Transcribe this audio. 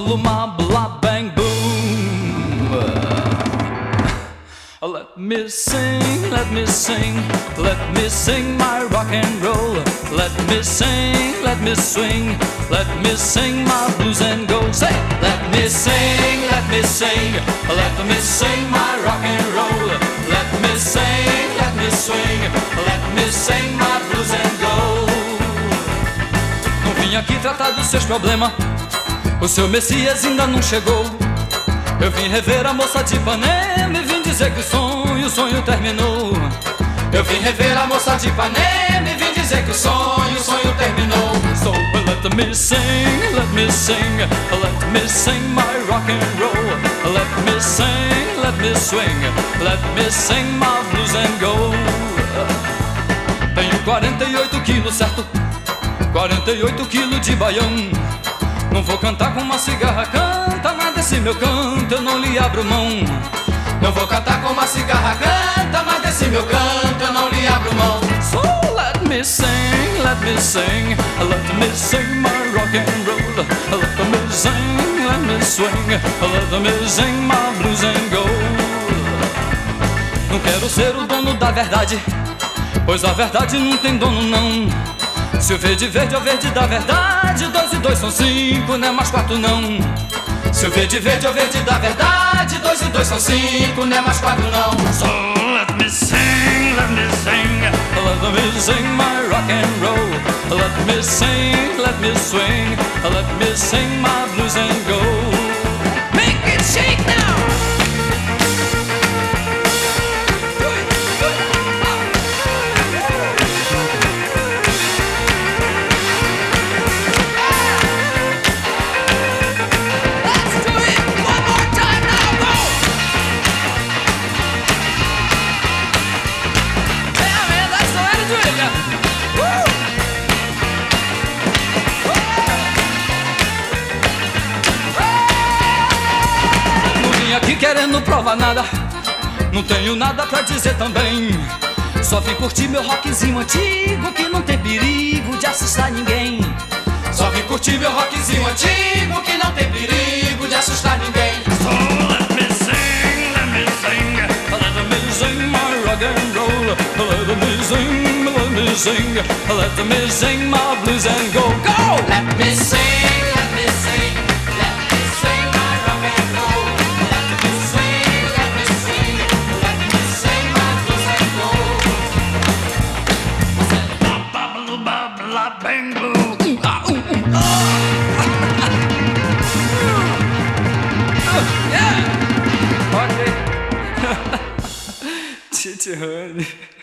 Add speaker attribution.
Speaker 1: luma, blah, bang, boom. Let me sing, let me sing, let me sing my rock and roll. Let me sing, let me swing, let me sing my blues and go. Say, let me sing, let me sing, let me sing my rock and roll. Let me sing, let me swing, let me sing my blues and go. Não vim aqui tratar dos seus problemas, o seu Messias ainda não chegou. Eu vim rever a moça de Ipanema e vim dizer que o sonho terminou. Eu vim rever a moça de Ipanema e vim dizer que o sonho terminou. So let me sing, let me sing, let me sing my rock and roll. Let me sing, let me swing, let me sing my blues and go. Tenho 48 quilos, certo? 48 quilos de baião. Não vou cantar com uma cigarra, canta, mas desse meu canto eu não lhe abro mão. Não vou cantar com uma cigarra, canta, mas desse meu canto eu não lhe abro mão. So let me sing, let me sing, let me sing my rock and roll. Let me sing, let me swing, let me sing my blues and go. Não quero ser o dono da verdade, pois a verdade não tem dono não. Se o verde é o verde da verdade, 2 e 2 são 5, não é mais 4 não. Se o verde é o verde da verdade, 2 e 2 são 5, não é mais 4 não. So let me sing, let me sing, let me sing my rock and roll. Let me sing, let me swing, let me sing my blues and go. Make it shake now! Aqui querendo provar nada, não tenho nada pra dizer também. Só vim curtir meu rockzinho antigo, que não tem perigo de assustar ninguém. Só vim curtir meu rockzinho antigo, que não tem perigo de assustar ninguém. So let me sing, let me sing, let me sing my rock and roll. Let me sing, let me sing, let me sing my blues and go. Go! Let me sing, let me sing, let me sing my rock and roll. Bang boom. Yeah. Okay. Tchitchihane.